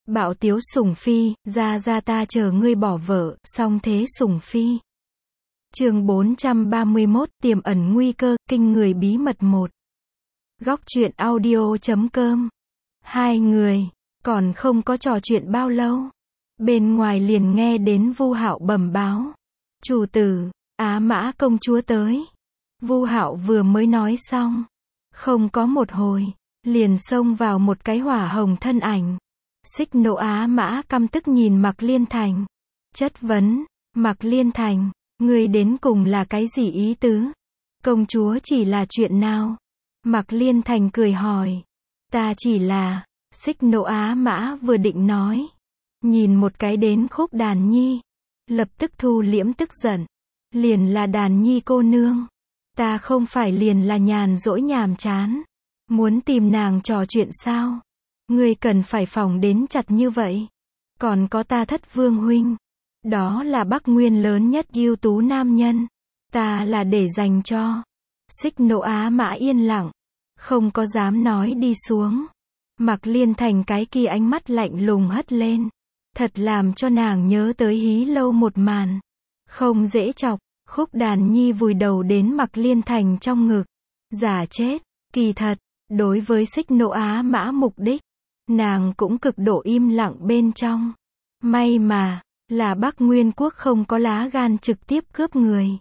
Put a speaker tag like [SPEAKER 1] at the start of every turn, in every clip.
[SPEAKER 1] Bạo tiếu sủng phi, ra ta chờ ngươi bỏ vợ, song thế sủng phi. Chương 431, tiềm ẩn nguy cơ, kinh người bí mật 1. Góc truyện audio.com. Hai người, còn không có trò chuyện bao lâu. Bên ngoài liền nghe đến Vu Hạo bẩm báo. Chủ tử, Á Mã công chúa tới. Vu Hạo vừa mới nói xong. Không có một hồi, liền xông vào một cái hỏa hồng thân ảnh. Xích Nộ Á Mã căm tức nhìn Mạc Liên Thành. Chất vấn, Mạc Liên Thành, ngươi đến cùng là cái gì ý tứ? Công chúa chỉ là chuyện nào? Mạc Liên Thành cười hỏi. Ta chỉ là, Xích Nộ Á Mã vừa định nói. Nhìn một cái đến Khúc Đàn Nhi. Lập tức thu liễm tức giận. Liền là Đàn Nhi cô nương. Ta không phải liền là nhàn rỗi nhàm chán. Muốn tìm nàng trò chuyện sao? Ngươi cần phải phòng đến chặt như vậy. Còn có ta Thất Vương huynh. Đó là Bắc Nguyên lớn nhất ưu tú nam nhân. Ta là để dành cho. Xích Nộ Á Mã yên lặng. Không có dám nói đi xuống. Mạc Liên Thành cái kia ánh mắt lạnh lùng hất lên. Thật làm cho nàng nhớ tới Hí Lâu một màn. Không dễ chọc. Khúc Đàn Nhi vùi đầu đến Mạc Liên Thành trong ngực. Giả chết. Kỳ thật, đối với Xích Nộ Á Mã mục đích, nàng cũng cực độ im lặng bên trong. May mà, là Bắc Nguyên quốc không có lá gan trực tiếp cướp người.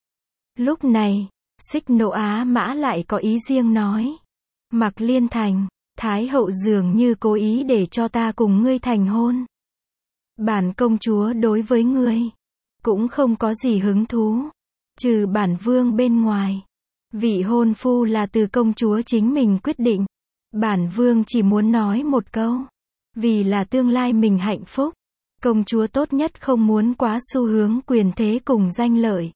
[SPEAKER 1] Lúc này, Xích Nộ Á Mã lại có ý riêng nói. Mạc Liên Thành, Thái hậu dường như cố ý để cho ta cùng ngươi thành hôn. Bản công chúa đối với ngươi, cũng không có gì hứng thú. Trừ bản vương bên ngoài. Vị hôn phu là từ công chúa chính mình quyết định. Bản vương chỉ muốn nói một câu. Vì là tương lai mình hạnh phúc. Công chúa tốt nhất không muốn quá xu hướng quyền thế cùng danh lợi.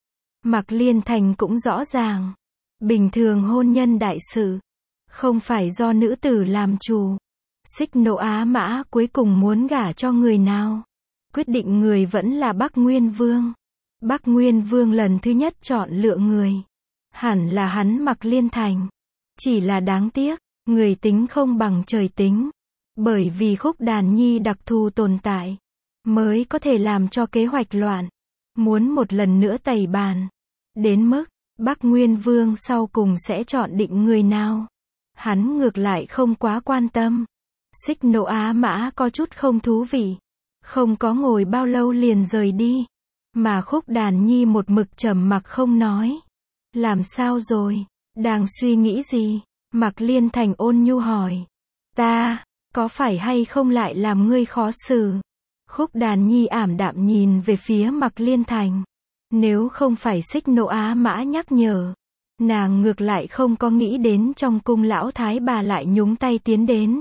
[SPEAKER 1] Mạc Liên Thành cũng rõ ràng. Bình thường hôn nhân đại sự. Không phải do nữ tử làm chủ. Xích Nộ Á Mã cuối cùng muốn gả cho người nào. Quyết định người vẫn là Bắc Nguyên Vương. Bắc Nguyên Vương lần thứ nhất chọn lựa người. Hẳn là hắn Mạc Liên Thành. Chỉ là đáng tiếc, người tính không bằng trời tính. Bởi vì Khúc Đàn Nhi đặc thù tồn tại, mới có thể làm cho kế hoạch loạn. Muốn một lần nữa tẩy bàn. Đến mức, Bắc Nguyên Vương sau cùng sẽ chọn định người nào. Hắn ngược lại không quá quan tâm. Xích Nộ Á Mã có chút không thú vị. Không có ngồi bao lâu liền rời đi. Mà Khúc Đàn Nhi một mực trầm mặc không nói. Làm sao rồi? Đang suy nghĩ gì? Mạc Liên Thành ôn nhu hỏi. Ta, có phải hay không lại làm ngươi khó xử? Khúc Đàn Nhi ảm đạm nhìn về phía Mạc Liên Thành. Nếu không phải Xích Nộ Á Mã nhắc nhở, nàng ngược lại không có nghĩ đến trong cung lão thái bà lại nhúng tay tiến đến.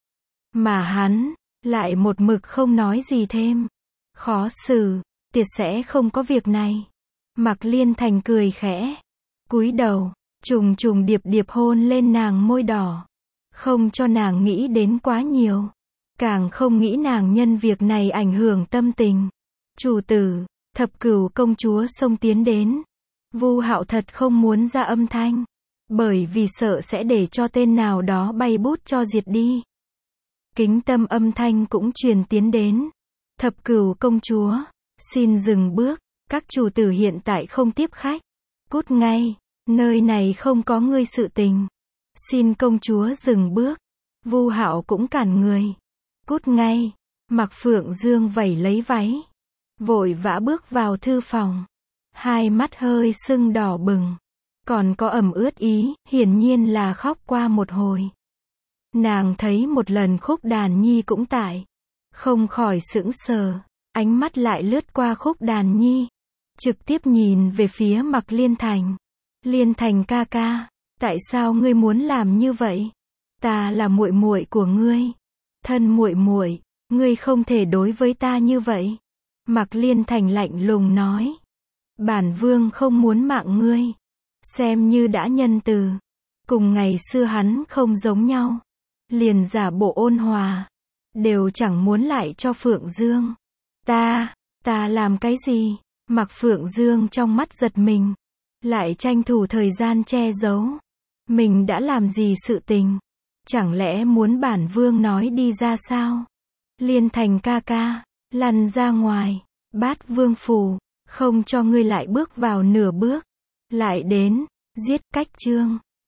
[SPEAKER 1] Mà hắn, lại một mực không nói gì thêm. Khó xử, tiệt sẽ không có việc này. Mạc Liên Thành cười khẽ. Cúi đầu, trùng trùng điệp điệp hôn lên nàng môi đỏ. Không cho nàng nghĩ đến quá nhiều. Càng không nghĩ nàng nhân việc này ảnh hưởng tâm tình. Chủ tử, Thập Cửu công chúa xông tiến đến. Vu Hạo thật không muốn ra âm thanh. Bởi vì sợ sẽ để cho tên nào đó bay bút cho diệt đi. Kính tâm âm thanh cũng truyền tiến đến. Thập Cửu công chúa, xin dừng bước. Các chủ tử hiện tại không tiếp khách. Cút ngay. Nơi này không có ngươi sự tình. Xin công chúa dừng bước. Vu Hạo cũng cản người. Cút ngay. Mạc Phượng Dương vẩy lấy váy. Vội vã bước vào thư phòng. Hai mắt hơi sưng đỏ bừng. Còn có ẩm ướt ý, hiển nhiên là khóc qua một hồi. Nàng thấy một lần Khúc Đàn Nhi cũng tại. Không khỏi sững sờ. Ánh mắt lại lướt qua Khúc Đàn Nhi. Trực tiếp nhìn về phía Mạc Liên Thành. Liên Thành ca ca, tại sao ngươi muốn làm như vậy? Ta là muội muội của ngươi. Thân muội muội, ngươi không thể đối với ta như vậy. Mạc Liên Thành lạnh lùng nói. Bản vương không muốn mạng ngươi. Xem như đã nhân từ. Cùng ngày xưa hắn không giống nhau. Liền giả bộ ôn hòa. Đều chẳng muốn lại cho Phượng Dương. Ta làm cái gì? Mạc Phượng Dương trong mắt giật mình. Lại tranh thủ thời gian che giấu. Mình đã làm gì sự tình? Chẳng lẽ muốn bản vương nói đi ra sao? Liên Thành ca ca, lăn ra ngoài. Bát Vương Phù, không cho ngươi lại bước vào nửa bước. Lại đến, giết Cách Chương.